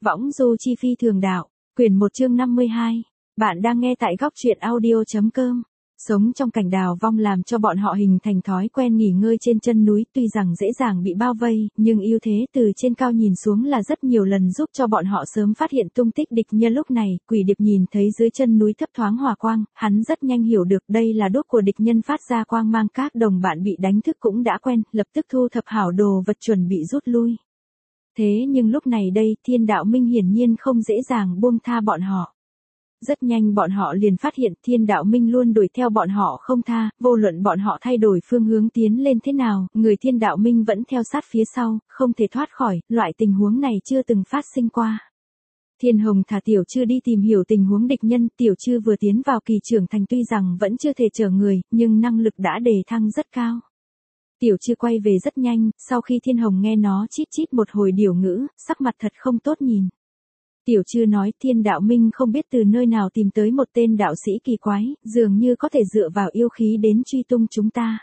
Võng du chi phi thường đạo, quyển 1 chương 52. Bạn đang nghe tại góc truyện audio.com. Sống trong cảnh đào vong làm cho bọn họ hình thành thói quen nghỉ ngơi trên chân núi, tuy rằng dễ dàng bị bao vây, nhưng ưu thế từ trên cao nhìn xuống là rất nhiều lần giúp cho bọn họ sớm phát hiện tung tích địch nhân. Lúc này, Quỷ Điệp nhìn thấy dưới chân núi thấp thoáng hỏa quang, hắn rất nhanh hiểu được đây là đốt của địch nhân phát ra quang mang. Các đồng bạn bị đánh thức cũng đã quen, lập tức thu thập hảo đồ vật chuẩn bị rút lui. Thế nhưng lúc này đây, Thiên Đạo Minh hiển nhiên không dễ dàng buông tha bọn họ. Rất nhanh bọn họ liền phát hiện Thiên Đạo Minh luôn đuổi theo bọn họ không tha, vô luận bọn họ thay đổi phương hướng tiến lên thế nào, người Thiên Đạo Minh vẫn theo sát phía sau, không thể thoát khỏi, loại tình huống này chưa từng phát sinh qua. Thiên Hồng thả Tiểu Trư đi tìm hiểu tình huống địch nhân. Tiểu Trư vừa tiến vào kỳ trưởng thành tuy rằng vẫn chưa thể chở người, nhưng năng lực đã đề thăng rất cao. Tiểu Trư quay về rất nhanh, sau khi Thiên Hồng nghe nó chít chít một hồi điều ngữ, sắc mặt thật không tốt nhìn. Tiểu Trư nói Thiên Đạo Minh không biết từ nơi nào tìm tới một tên đạo sĩ kỳ quái, dường như có thể dựa vào yêu khí đến truy tung chúng ta.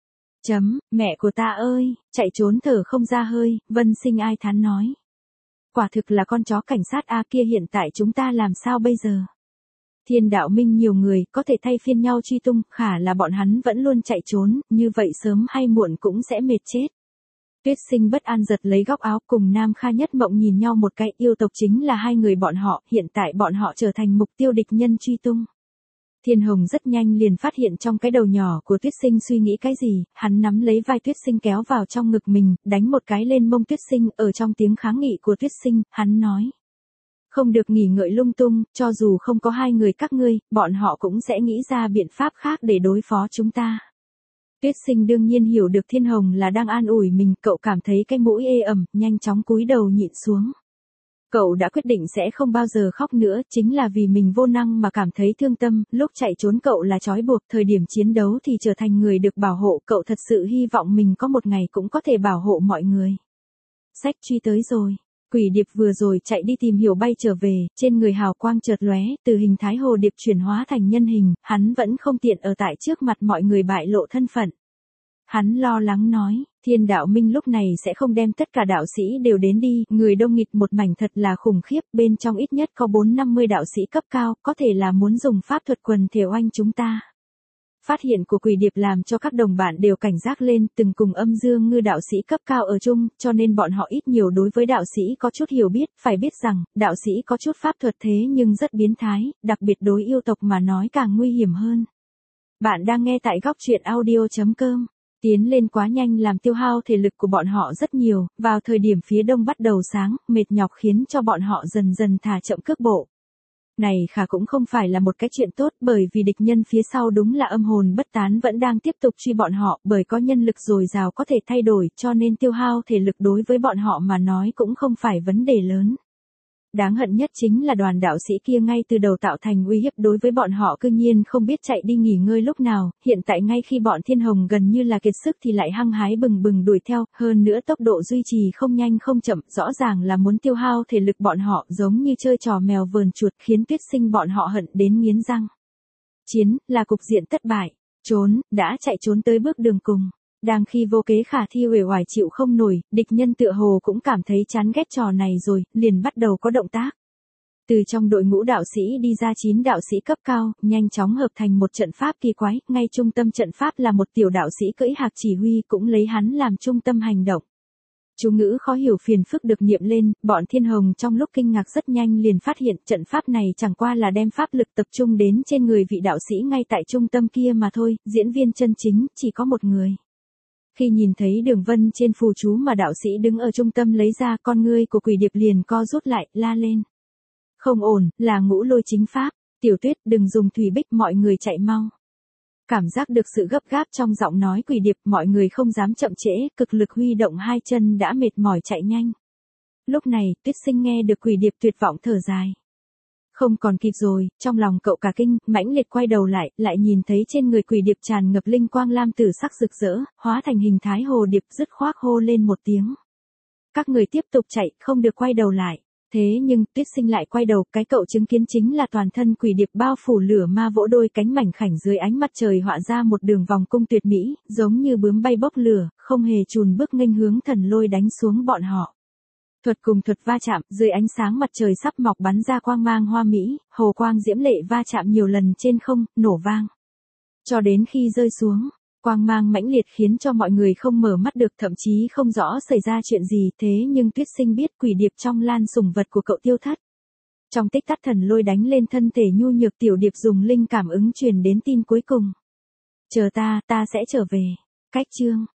Mẹ của ta ơi, chạy trốn thở không ra hơi, Vân Sinh ai thán nói. Quả thực là con chó cảnh sát A kia, hiện tại chúng ta làm sao bây giờ? Thiên Đạo Minh nhiều người, có thể thay phiên nhau truy tung, khả là bọn hắn vẫn luôn chạy trốn, như vậy sớm hay muộn cũng sẽ mệt chết. Tuyết Sinh bất an giật lấy góc áo, cùng Nam Kha Nhất Mộng nhìn nhau một cái, yêu tộc chính là hai người bọn họ, hiện tại bọn họ trở thành mục tiêu địch nhân truy tung. Thiên Hồng rất nhanh liền phát hiện trong cái đầu nhỏ của Tuyết Sinh suy nghĩ cái gì, hắn nắm lấy vai Tuyết Sinh kéo vào trong ngực mình, đánh một cái lên mông Tuyết Sinh. Ở trong tiếng kháng nghị của Tuyết Sinh, hắn nói. Không được nghỉ ngợi lung tung, cho dù không có hai người các ngươi, bọn họ cũng sẽ nghĩ ra biện pháp khác để đối phó chúng ta. Tuyết Sinh đương nhiên hiểu được Thiên Hồng là đang an ủi mình, cậu cảm thấy cái mũi ê ẩm, nhanh chóng cúi đầu nhịn xuống. Cậu đã quyết định sẽ không bao giờ khóc nữa, chính là vì mình vô năng mà cảm thấy thương tâm, lúc chạy trốn cậu là trói buộc, thời điểm chiến đấu thì trở thành người được bảo hộ, cậu thật sự hy vọng mình có một ngày cũng có thể bảo hộ mọi người. Sách truy tới rồi. Quỷ Điệp vừa rồi chạy đi tìm hiểu bay trở về, trên người hào quang chợt lóe, từ hình thái hồ điệp chuyển hóa thành nhân hình, hắn vẫn không tiện ở tại trước mặt mọi người bại lộ thân phận. Hắn lo lắng nói, Thiên Đạo Minh lúc này sẽ không đem tất cả đạo sĩ đều đến đi, người đông nghịt một mảnh thật là khủng khiếp, bên trong ít nhất có 4-50 đạo sĩ cấp cao, có thể là muốn dùng pháp thuật quần thể oanh chúng ta. Phát hiện của Quỷ Điệp làm cho các đồng bạn đều cảnh giác lên, từng cùng Âm Dương Ngư đạo sĩ cấp cao ở chung, cho nên bọn họ ít nhiều đối với đạo sĩ có chút hiểu biết, phải biết rằng, đạo sĩ có chút pháp thuật thế nhưng rất biến thái, đặc biệt đối yêu tộc mà nói càng nguy hiểm hơn. Bạn đang nghe tại góc truyện audio.com. Tiến lên quá nhanh làm tiêu hao thể lực của bọn họ rất nhiều, vào thời điểm phía đông bắt đầu sáng, mệt nhọc khiến cho bọn họ dần dần thả chậm cước bộ. Này khả cũng không phải là một cái chuyện tốt, bởi vì địch nhân phía sau đúng là âm hồn bất tán vẫn đang tiếp tục truy bọn họ, bởi có nhân lực dồi dào có thể thay đổi, cho nên tiêu hao thể lực đối với bọn họ mà nói cũng không phải vấn đề lớn. Đáng hận nhất chính là đoàn đạo sĩ kia ngay từ đầu tạo thành uy hiếp đối với bọn họ, cư nhiên không biết chạy đi nghỉ ngơi lúc nào, hiện tại ngay khi bọn Thiên Hồng gần như là kiệt sức thì lại hăng hái bừng bừng đuổi theo, hơn nữa tốc độ duy trì không nhanh không chậm, rõ ràng là muốn tiêu hao thể lực bọn họ, giống như chơi trò mèo vờn chuột, khiến Tuyết Sinh bọn họ hận đến nghiến răng. Chiến, là cục diện thất bại, trốn, đã chạy trốn tới bước đường cùng. Đang khi vô kế khả thi uể oải chịu không nổi, địch nhân tựa hồ cũng cảm thấy chán ghét trò này rồi, liền bắt đầu có động tác. Từ trong đội ngũ đạo sĩ đi ra 9 đạo sĩ cấp cao, nhanh chóng hợp thành một trận pháp kỳ quái, ngay trung tâm trận pháp là một tiểu đạo sĩ cưỡi hạc chỉ huy, cũng lấy hắn làm trung tâm hành động. Chú ngữ khó hiểu phiền phức được niệm lên, bọn Thiên Hồng trong lúc kinh ngạc rất nhanh liền phát hiện trận pháp này chẳng qua là đem pháp lực tập trung đến trên người vị đạo sĩ ngay tại trung tâm kia mà thôi, diễn viên chân chính chỉ có một người. Khi nhìn thấy đường vân trên phù chú mà đạo sĩ đứng ở trung tâm lấy ra, con ngươi của Quỷ Điệp liền co rút lại, la lên. Không ổn, là Ngũ Lôi chính pháp, Tiểu Tuyết đừng dùng thủy bích, mọi người chạy mau. Cảm giác được sự gấp gáp trong giọng nói Quỷ Điệp, mọi người không dám chậm trễ, cực lực huy động hai chân đã mệt mỏi chạy nhanh. Lúc này, Tuyết Sinh nghe được Quỷ Điệp tuyệt vọng thở dài. Không còn kịp rồi, trong lòng cậu cả kinh, mãnh liệt quay đầu lại nhìn thấy trên người Quỷ Điệp tràn ngập linh quang lam tử sắc rực rỡ, hóa thành hình thái hồ điệp, dứt khoát hô lên một tiếng. Các người tiếp tục chạy, không được quay đầu lại. Thế nhưng, Tuyết Sinh lại quay đầu, cái cậu chứng kiến chính là toàn thân Quỷ Điệp bao phủ lửa ma, vỗ đôi cánh mảnh khảnh dưới ánh mặt trời họa ra một đường vòng cung tuyệt mỹ, giống như bướm bay bốc lửa, không hề chùn bước nghênh hướng thần lôi đánh xuống bọn họ. Thuật cùng thuật va chạm, dưới ánh sáng mặt trời sắp mọc bắn ra quang mang hoa mỹ, hồ quang diễm lệ va chạm nhiều lần trên không, nổ vang. Cho đến khi rơi xuống, quang mang mãnh liệt khiến cho mọi người không mở mắt được, thậm chí không rõ xảy ra chuyện gì, thế nhưng Tuyết Sinh biết quỷ điệp trong lan sủng vật của cậu Tiêu Thất. Trong tích tắc thần lôi đánh lên thân thể nhu nhược tiểu điệp dùng linh cảm ứng truyền đến tin cuối cùng. Chờ ta sẽ trở về. Cách chương